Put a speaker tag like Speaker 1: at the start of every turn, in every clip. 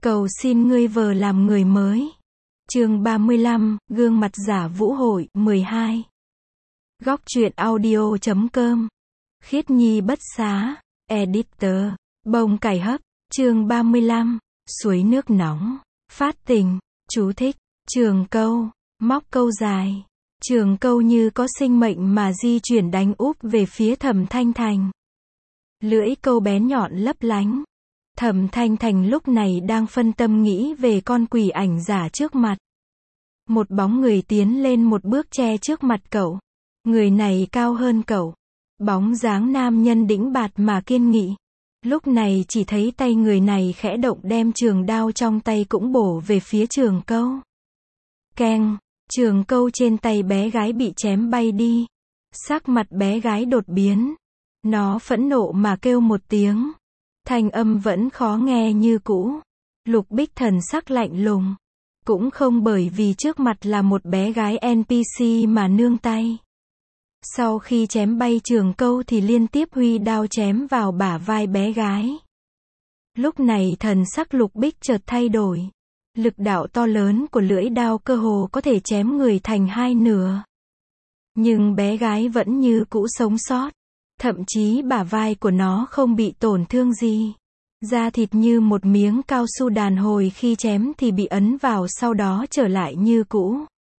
Speaker 1: Cầu xin ngươi vờ làm người mới. Chương 35, gương mặt giả vũ hội, 12. Góc truyện audio.com. Khiết Nhi bất xá, editor, bông cải hấp, chương 35, suối nước nóng, phát tình, chú thích, trường câu, móc câu dài. Trường câu như có sinh mệnh mà di chuyển đánh úp về phía Thẩm Thanh Thành. Lưỡi câu bén nhọn lấp lánh. Thẩm Thanh Thành lúc này đang phân tâm nghĩ về con quỷ ảnh giả trước mặt. Một bóng người tiến lên một bước che trước mặt cậu. Người này cao hơn cậu. Bóng dáng nam nhân đĩnh bạt mà kiên nghị. Lúc này chỉ thấy tay người này khẽ động đem trường đao trong tay cũng bổ về phía trường câu. Keng, trường câu trên tay bé gái bị chém bay đi. Sắc mặt bé gái đột biến. Nó phẫn nộ mà kêu một tiếng. Thanh âm vẫn khó nghe như cũ. Lục Bích thần sắc lạnh lùng. Cũng không bởi vì trước mặt là một bé gái NPC mà nương tay. Sau khi chém bay trường câu thì liên tiếp huy đao chém vào bả vai bé gái. Lúc này thần sắc Lục Bích chợt thay đổi. Lực đạo to lớn của lưỡi đao cơ hồ có thể chém người thành hai nửa. Nhưng bé gái vẫn như cũ sống sót. Thậm chí bả vai của nó không bị tổn thương gì. Da thịt như một miếng cao su đàn hồi khi chém thì bị ấn vào sau đó trở lại như cũ.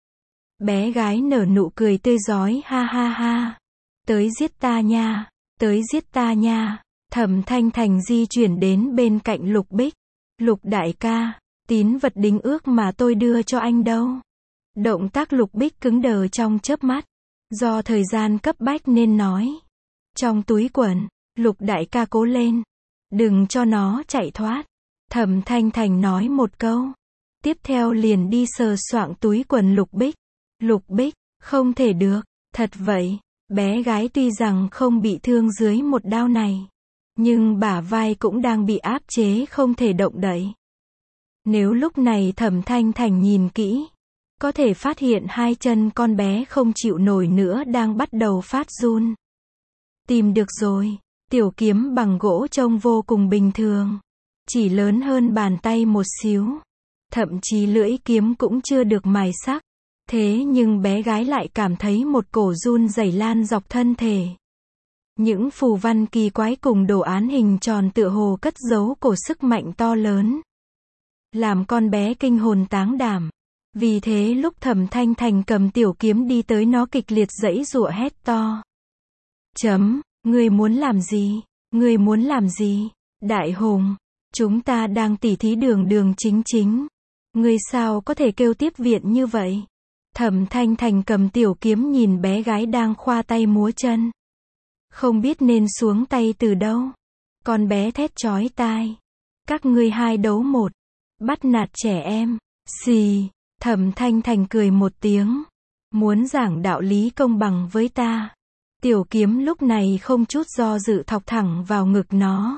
Speaker 1: Bé gái nở nụ cười tươi rói ha ha ha. Tới giết ta nha, tới giết ta nha. Thẩm Thanh Thành di chuyển đến bên cạnh Lục Bích. Lục đại ca, tín vật đính ước mà tôi đưa cho anh đâu. Động tác Lục Bích cứng đờ trong chớp mắt. Do thời gian cấp bách nên nói. Trong túi quần, Lục đại ca cố lên. Đừng cho nó chạy thoát. Thẩm Thanh Thành nói một câu. Tiếp theo liền đi sờ soạng túi quần Lục Bích. Lục Bích, không thể được. Thật vậy, bé gái tuy rằng không bị thương dưới một đao này. Nhưng bả vai cũng đang bị áp chế không thể động đậy. Nếu lúc này Thẩm Thanh Thành nhìn kỹ. Có thể phát hiện hai chân con bé không chịu nổi nữa đang bắt đầu phát run. Tìm được rồi. Tiểu kiếm bằng gỗ trông vô cùng bình thường. Chỉ lớn hơn bàn tay một xíu. Thậm chí lưỡi kiếm cũng chưa được mài sắc. Thế nhưng bé gái lại cảm thấy một cổ run rẩy lan dọc thân thể. Những phù văn kỳ quái cùng đồ án hình tròn tựa hồ cất giấu cổ sức mạnh to lớn. Làm con bé kinh hồn táng đảm. Vì thế lúc Thẩm Thanh Thành cầm tiểu kiếm đi tới nó kịch liệt giãy giụa hét to. Ngươi muốn làm gì? Ngươi muốn làm gì? Đại hùng, chúng ta đang tỉ thí đường đường chính chính. Ngươi sao có thể kêu tiếp viện như vậy? Thẩm Thanh Thành cầm tiểu kiếm nhìn bé gái đang khoa tay múa chân. Không biết nên xuống tay từ đâu. Con bé thét chói tai. Các ngươi hai đấu một. Bắt nạt trẻ em. Xì. Thẩm Thanh Thành cười một tiếng. Muốn giảng đạo lý công bằng với ta. Tiểu kiếm lúc này không chút do dự thọc thẳng vào ngực nó.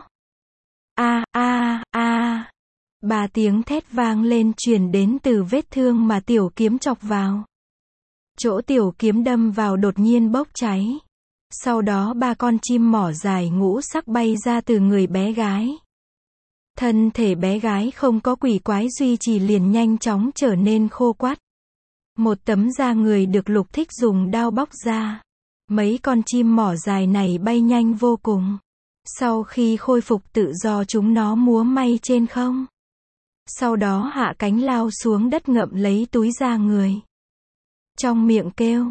Speaker 1: A a a. Ba tiếng thét vang lên truyền đến từ vết thương mà tiểu kiếm chọc vào. Chỗ tiểu kiếm đâm vào đột nhiên bốc cháy. Sau đó ba con chim mỏ dài ngũ sắc bay ra từ người bé gái. Thân thể bé gái không có quỷ quái duy trì liền nhanh chóng trở nên khô quắt. Một tấm da người được Lục Thích dùng đao bóc ra. Mấy con chim mỏ dài này bay nhanh vô cùng. Sau khi khôi phục tự do chúng nó múa may trên không. Sau đó hạ cánh lao xuống đất ngậm lấy túi da người. Trong miệng kêu,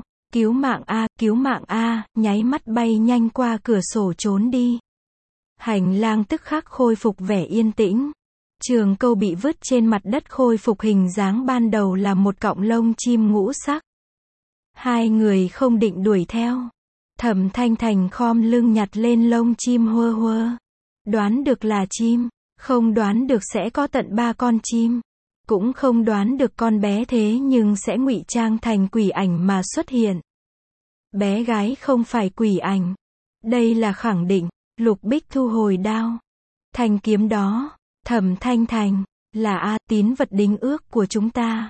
Speaker 1: cứu mạng a, nháy mắt bay nhanh qua cửa sổ trốn đi. Hành lang tức khắc khôi phục vẻ yên tĩnh. Trường câu bị vứt trên mặt đất khôi phục hình dáng ban đầu là một cọng lông chim ngũ sắc. Hai người không định đuổi theo. Thẩm Thanh Thành khom lưng nhặt lên lông chim hua hua. Đoán được là chim, không đoán được sẽ có tận 3 con chim. Cũng không đoán được con bé thế nhưng sẽ ngụy trang thành quỷ ảnh mà xuất hiện. Bé gái không phải quỷ ảnh. Đây là khẳng định. Lục Bích thu hồi đao. Thanh kiếm đó, Thẩm Thanh Thành, là tín vật đính ước của chúng ta.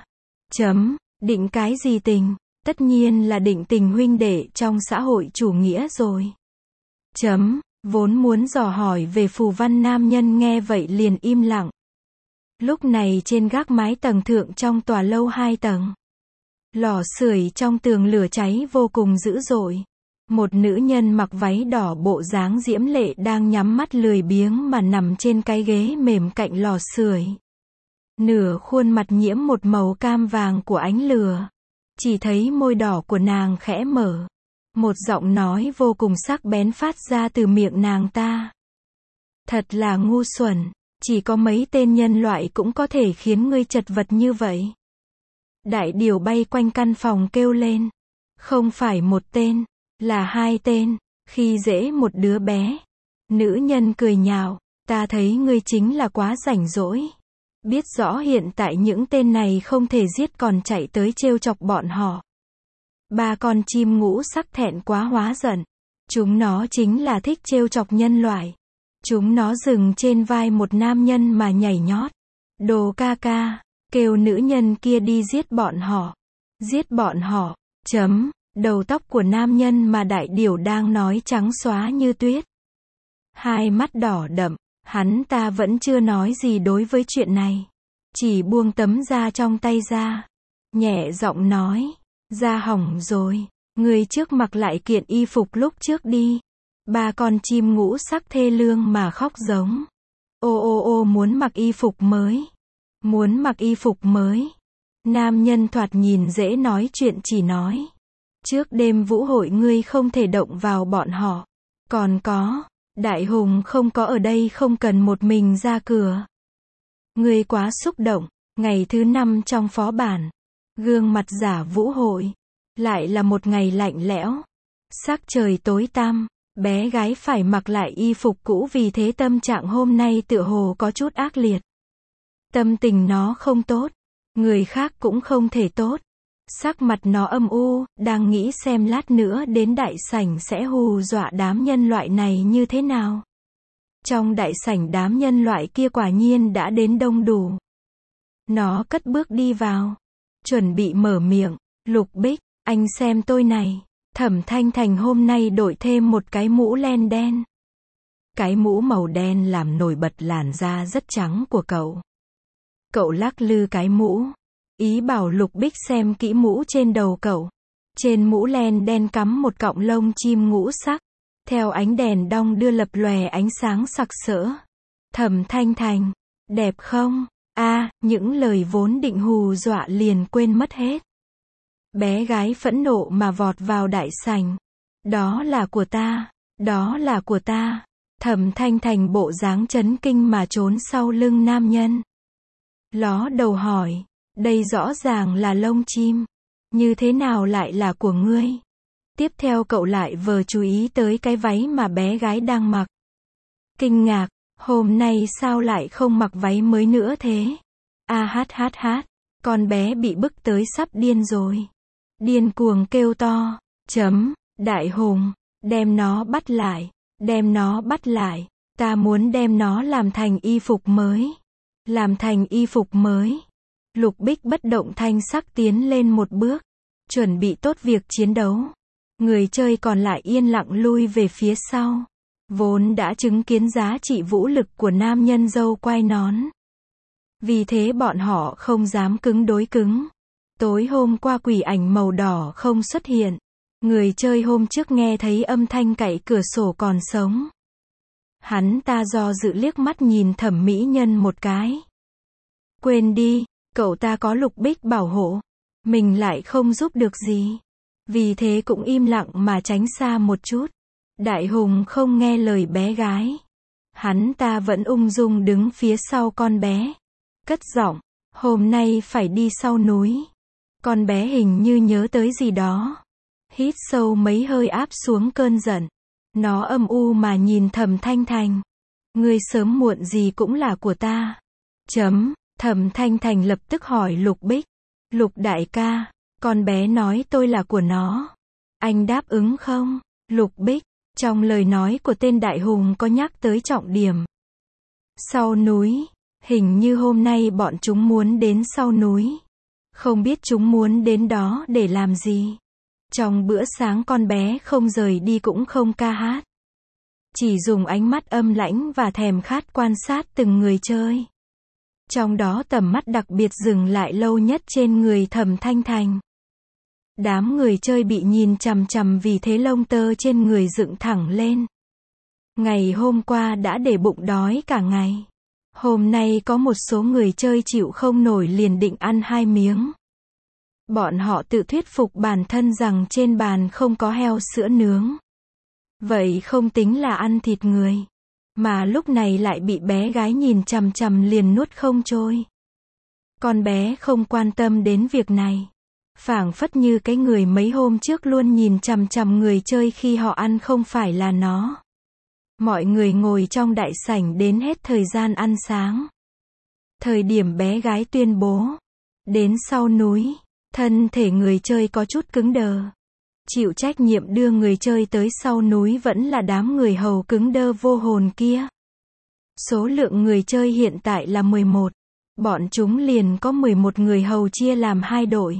Speaker 1: Định cái gì tình? Tất nhiên là định tình huynh đệ trong xã hội chủ nghĩa rồi. Vốn muốn dò hỏi về phù văn nam nhân nghe vậy liền im lặng. Lúc này trên gác mái tầng thượng trong tòa lâu 2 tầng, lò sưởi trong tường lửa cháy vô cùng dữ dội. Một nữ nhân mặc váy đỏ bộ dáng diễm lệ đang nhắm mắt lười biếng mà nằm trên cái ghế mềm cạnh lò sưởi. Nửa khuôn mặt nhiễm một màu cam vàng của ánh lửa. Chỉ thấy môi đỏ của nàng khẽ mở. Một giọng nói vô cùng sắc bén phát ra từ miệng nàng ta. Thật là ngu xuẩn, chỉ có mấy tên nhân loại cũng có thể khiến ngươi chật vật như vậy. Đại điểu bay quanh căn phòng kêu lên. Không phải một tên, là 2 tên, khi dễ một đứa bé. Nữ nhân cười nhạo, ta thấy ngươi chính là quá rảnh rỗi. Biết rõ hiện tại những tên này không thể giết còn chạy tới trêu chọc bọn họ. 3 con chim ngũ sắc thẹn quá hóa giận. Chúng nó chính là thích trêu chọc nhân loại. Chúng nó dừng trên vai một nam nhân mà nhảy nhót. Đồ ca ca, kêu nữ nhân kia đi giết bọn họ. Giết bọn họ, chấm. Đầu tóc của nam nhân mà đại điểu đang nói trắng xóa như tuyết. 2 mắt đỏ đậm, hắn ta vẫn chưa nói gì đối với chuyện này. Chỉ buông tấm da trong tay ra. Nhẹ giọng nói, da hỏng rồi, người trước mặc lại kiện y phục lúc trước đi. 3 con chim ngũ sắc thê lương mà khóc giống. Ô ô ô muốn mặc y phục mới. Muốn mặc y phục mới. Nam nhân thoạt nhìn dễ nói chuyện chỉ nói. Trước đêm vũ hội ngươi không thể động vào bọn họ. Còn có, Đại Hùng không có ở đây không cần một mình ra cửa. Ngươi quá xúc động, ngày thứ 5 trong phó bản. Gương mặt giả vũ hội. Lại là một ngày lạnh lẽo. Sắc trời tối tăm, bé gái phải mặc lại y phục cũ vì thế tâm trạng hôm nay tựa hồ có chút ác liệt. Tâm tình nó không tốt, người khác cũng không thể tốt. Sắc mặt nó âm u, đang nghĩ xem lát nữa đến đại sảnh sẽ hù dọa đám nhân loại này như thế nào. Trong đại sảnh đám nhân loại kia quả nhiên đã đến đông đủ. Nó cất bước đi vào, chuẩn bị mở miệng. Lục Bích, anh xem tôi này. Thẩm Thanh Thành hôm nay đổi thêm một cái mũ len đen. Cái mũ màu đen làm nổi bật làn da rất trắng của cậu. Cậu lắc lư cái mũ. Ý bảo Lục Bích xem kỹ mũ trên đầu cậu. Trên mũ len đen cắm một cọng lông chim ngũ sắc. Theo ánh đèn đong đưa lập lòe ánh sáng sặc sỡ. Thẩm Thanh Thành, đẹp không? Những lời vốn định hù dọa liền quên mất hết. Bé gái phẫn nộ mà vọt vào đại sảnh. Đó là của ta, đó là của ta. Thẩm Thanh Thành bộ dáng chấn kinh mà trốn sau lưng nam nhân. Ló đầu hỏi, đây rõ ràng là lông chim. Như thế nào lại là của ngươi? Tiếp theo cậu lại vừa chú ý tới cái váy mà bé gái đang mặc. Kinh ngạc, hôm nay sao lại không mặc váy mới nữa thế? Con bé bị bức tới sắp điên rồi. Điên cuồng kêu to, Đại Hùng, đem nó bắt lại, đem nó bắt lại, ta muốn đem nó làm thành y phục mới. Làm thành y phục mới. Lục Bích bất động thanh sắc tiến lên một bước, chuẩn bị tốt việc chiến đấu. Người chơi còn lại yên lặng lui về phía sau. Vốn đã chứng kiến giá trị vũ lực của nam nhân râu quai nón. Vì thế bọn họ không dám cứng đối cứng. Tối hôm qua quỷ ảnh màu đỏ không xuất hiện. Người chơi hôm trước nghe thấy âm thanh cậy cửa sổ còn sống. Hắn ta do dự liếc mắt nhìn Thẩm mỹ nhân một cái. Quên đi, cậu ta có Lục Bích bảo hộ. Mình lại không giúp được gì. Vì thế cũng im lặng mà tránh xa một chút. Đại Hùng không nghe lời bé gái. Hắn ta vẫn ung dung đứng phía sau con bé. Cất giọng, hôm nay phải đi sau núi. Con bé hình như nhớ tới gì đó. Hít sâu mấy hơi áp xuống cơn giận. Nó âm u mà nhìn Thẩm Thanh Thành. Ngươi sớm muộn gì cũng là của ta. Thẩm Thanh Thành lập tức hỏi Lục Bích. Lục đại ca, con bé nói tôi là của nó. Anh đáp ứng không? Lục Bích, trong lời nói của tên Đại Hùng có nhắc tới trọng điểm. Sau núi, hình như hôm nay bọn chúng muốn đến sau núi. Không biết chúng muốn đến đó để làm gì. Trong bữa sáng con bé không rời đi cũng không ca hát. Chỉ dùng ánh mắt âm lãnh và thèm khát quan sát từng người chơi. Trong đó tầm mắt đặc biệt dừng lại lâu nhất trên người Thẩm Thanh Thành. Đám người chơi bị nhìn chằm chằm vì thế lông tơ trên người dựng thẳng lên. Ngày hôm qua đã để bụng đói cả ngày. Hôm nay có một số người chơi chịu không nổi liền định ăn 2 miếng. Bọn họ tự thuyết phục bản thân rằng trên bàn không có heo sữa nướng. Vậy không tính là ăn thịt người. Mà lúc này lại bị bé gái nhìn chằm chằm liền nuốt không trôi. Con bé không quan tâm đến việc này. Phảng phất như cái người mấy hôm trước luôn nhìn chằm chằm người chơi khi họ ăn không phải là nó. Mọi người ngồi trong đại sảnh đến hết thời gian ăn sáng. Thời điểm bé gái tuyên bố. Đến sau núi, thân thể người chơi có chút cứng đờ. Chịu trách nhiệm đưa người chơi tới sau núi vẫn là đám người hầu cứng đơ vô hồn kia. Số lượng người chơi hiện tại là 11. Bọn chúng liền có 11 người hầu chia làm 2 đội.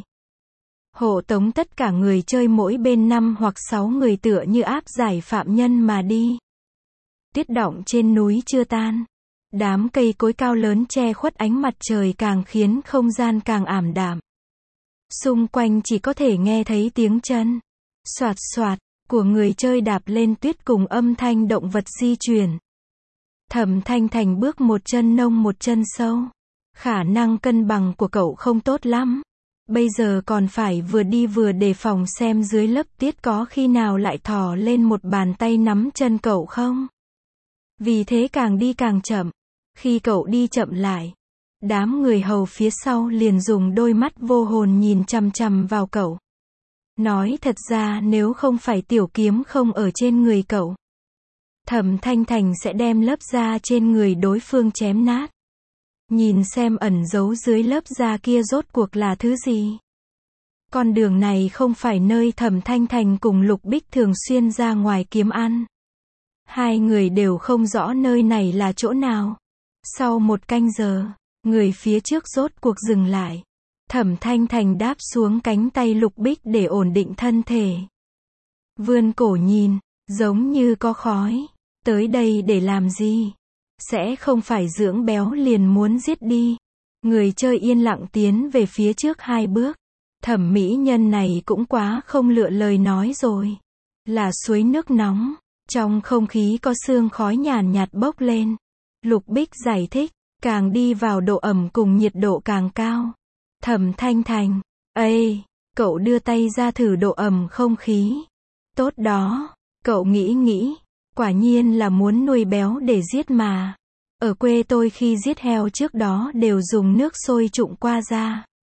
Speaker 1: Hộ tống tất cả người chơi mỗi bên 5 hoặc 6 người tựa như áp giải phạm nhân mà đi. Tuyết đọng trên núi chưa tan. Đám cây cối cao lớn che khuất ánh mặt trời càng khiến không gian càng ảm đạm. Xung quanh chỉ có thể nghe thấy tiếng chân xoạt xoạt của người chơi đạp lên tuyết cùng âm thanh động vật di chuyển. Thẩm Thanh Thành bước một chân nông một chân sâu. Khả năng cân bằng của cậu không tốt lắm. Bây giờ còn phải vừa đi vừa đề phòng xem dưới lớp tuyết có khi nào lại thò lên một bàn tay nắm chân cậu không. Vì thế càng đi càng chậm. Khi cậu đi chậm lại, đám người hầu phía sau liền dùng đôi mắt vô hồn nhìn chằm chằm vào cậu. Nói thật ra nếu không phải tiểu kiếm không ở trên người cậu, Thẩm Thanh Thành sẽ đem lớp da trên người đối phương chém nát. Nhìn xem ẩn giấu dưới lớp da kia rốt cuộc là thứ gì. Con đường này không phải nơi Thẩm Thanh Thành cùng Lục Bích thường xuyên ra ngoài kiếm ăn. Hai người đều không rõ nơi này là chỗ nào. Sau 1 canh giờ, người phía trước rốt cuộc dừng lại. Thẩm Thanh Thành đáp xuống cánh tay Lục Bích để ổn định thân thể. Vươn cổ nhìn, giống như có khói. Tới đây để làm gì? Sẽ không phải dưỡng béo liền muốn giết đi. Người chơi yên lặng tiến về phía trước 2 bước. Thẩm mỹ nhân này cũng quá không lựa lời nói rồi. Là suối nước nóng. Trong không khí có sương khói nhàn nhạt bốc lên. Lục Bích giải thích, càng đi vào độ ẩm cùng nhiệt độ càng cao. Thẩm Thanh Thành, ê, cậu đưa tay ra thử độ ẩm không khí. Tốt đó, cậu nghĩ, quả nhiên là muốn nuôi béo để giết mà. Ở quê tôi khi giết heo trước đó đều dùng nước sôi trụng qua da.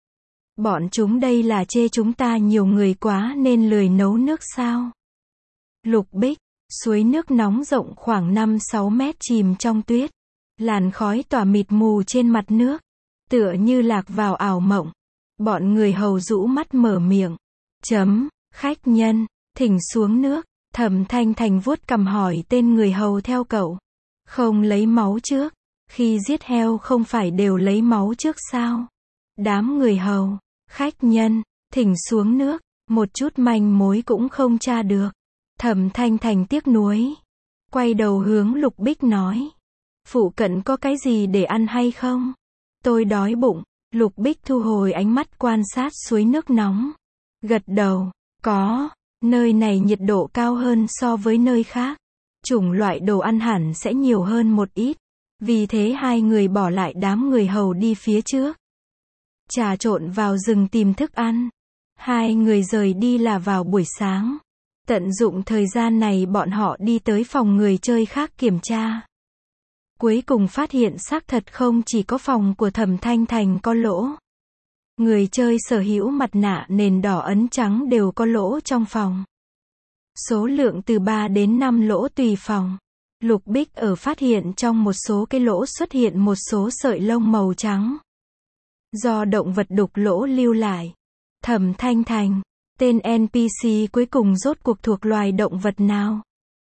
Speaker 1: Bọn chúng đây là chê chúng ta nhiều người quá nên lười nấu nước sao? Lục Bích, suối nước nóng rộng khoảng 5-6 mét chìm trong tuyết. Làn khói tỏa mịt mù trên mặt nước. Tựa như lạc vào ảo mộng. Bọn người hầu rũ mắt mở miệng. Khách nhân, thỉnh xuống nước. Thẩm Thanh Thành vuốt cằm hỏi tên người hầu theo cậu. Không lấy máu trước. Khi giết heo không phải đều lấy máu trước sao? Đám người hầu, khách nhân, thỉnh xuống nước. Một chút manh mối cũng không tra được. Thẩm Thanh Thành tiếc nuối. Quay đầu hướng Lục Bích nói. Phụ cận có cái gì để ăn hay không? Tôi đói bụng. Lục Bích thu hồi ánh mắt quan sát suối nước nóng. Gật đầu. Có. Nơi này nhiệt độ cao hơn so với nơi khác. Chủng loại đồ ăn hẳn sẽ nhiều hơn một ít. Vì thế hai người bỏ lại đám người hầu đi phía trước. Trà trộn vào rừng tìm thức ăn. Hai người rời đi là vào buổi sáng. Tận dụng thời gian này bọn họ đi tới phòng người chơi khác kiểm tra. Cuối cùng phát hiện xác thật không chỉ có phòng của Thẩm Thanh Thành có lỗ. Người chơi sở hữu mặt nạ nền đỏ ấn trắng đều có lỗ trong phòng. Số lượng từ 3 đến 5 lỗ tùy phòng. Lục Bích ở phát hiện trong một số cái lỗ xuất hiện một số sợi lông màu trắng. Do động vật đục lỗ lưu lại. Thẩm Thanh Thành, tên NPC cuối cùng rốt cuộc thuộc loài động vật nào?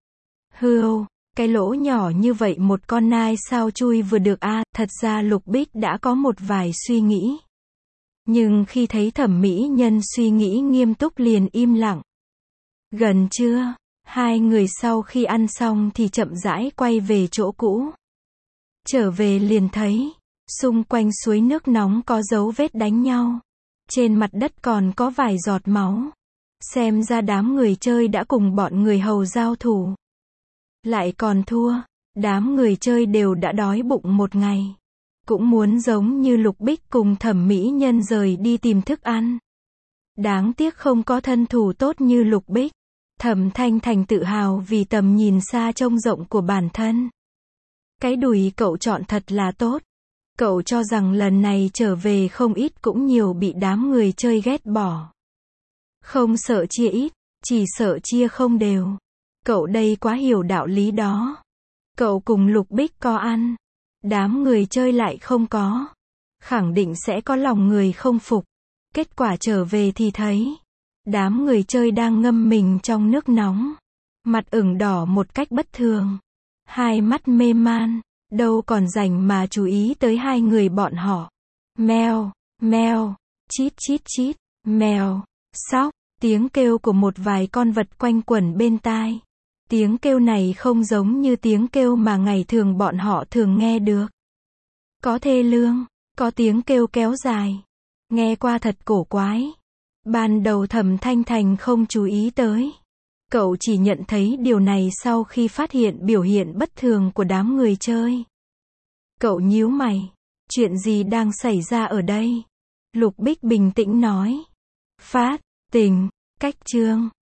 Speaker 1: Hươu, cái lỗ nhỏ như vậy một con nai sao chui vừa được a? Thật ra Lục Bích đã có một vài suy nghĩ. Nhưng khi thấy thẩm mỹ nhân suy nghĩ nghiêm túc liền im lặng. Gần trưa, hai người sau khi ăn xong thì chậm rãi quay về chỗ cũ. Trở về liền thấy, Xung quanh suối nước nóng có dấu vết đánh nhau. Trên mặt đất còn có vài giọt máu. Xem ra đám người chơi đã cùng bọn người hầu giao thủ. Lại còn thua. Đám người chơi đều đã đói bụng một ngày. Cũng muốn giống như Lục Bích cùng Thẩm Mỹ Nhân rời đi tìm thức ăn. Đáng tiếc không có thân thủ tốt như Lục Bích. Thẩm Thanh Thành tự hào vì tầm nhìn xa trông rộng của bản thân. Cái đùi cậu chọn thật là tốt. Cậu cho rằng lần này trở về không ít cũng nhiều bị đám người chơi ghét bỏ. Không sợ chia ít, chỉ sợ chia không đều. Cậu đây quá hiểu đạo lý đó. Cậu cùng Lục Bích có ăn. Đám người chơi lại không có. Khẳng định sẽ có lòng người không phục. Kết quả trở về thì thấy. Đám người chơi đang ngâm mình trong nước nóng. Mặt ửng đỏ một cách bất thường. Hai mắt mê man. Đâu còn rảnh mà chú ý tới hai người bọn họ. Mèo, mèo, chít chít chít, mèo, sóc. Tiếng kêu của một vài con vật quanh quẩn bên tai. Tiếng kêu này không giống như tiếng kêu mà ngày thường bọn họ thường nghe được. Có thê lương, có tiếng kêu kéo dài. Nghe qua thật cổ quái. Ban đầu Thẩm Thanh Thành không chú ý tới. Cậu chỉ nhận thấy điều này sau khi phát hiện biểu hiện bất thường của đám người chơi. Cậu nhíu mày. Chuyện gì đang xảy ra ở đây? Lục Bích bình tĩnh nói. Phát, tình, cách chương.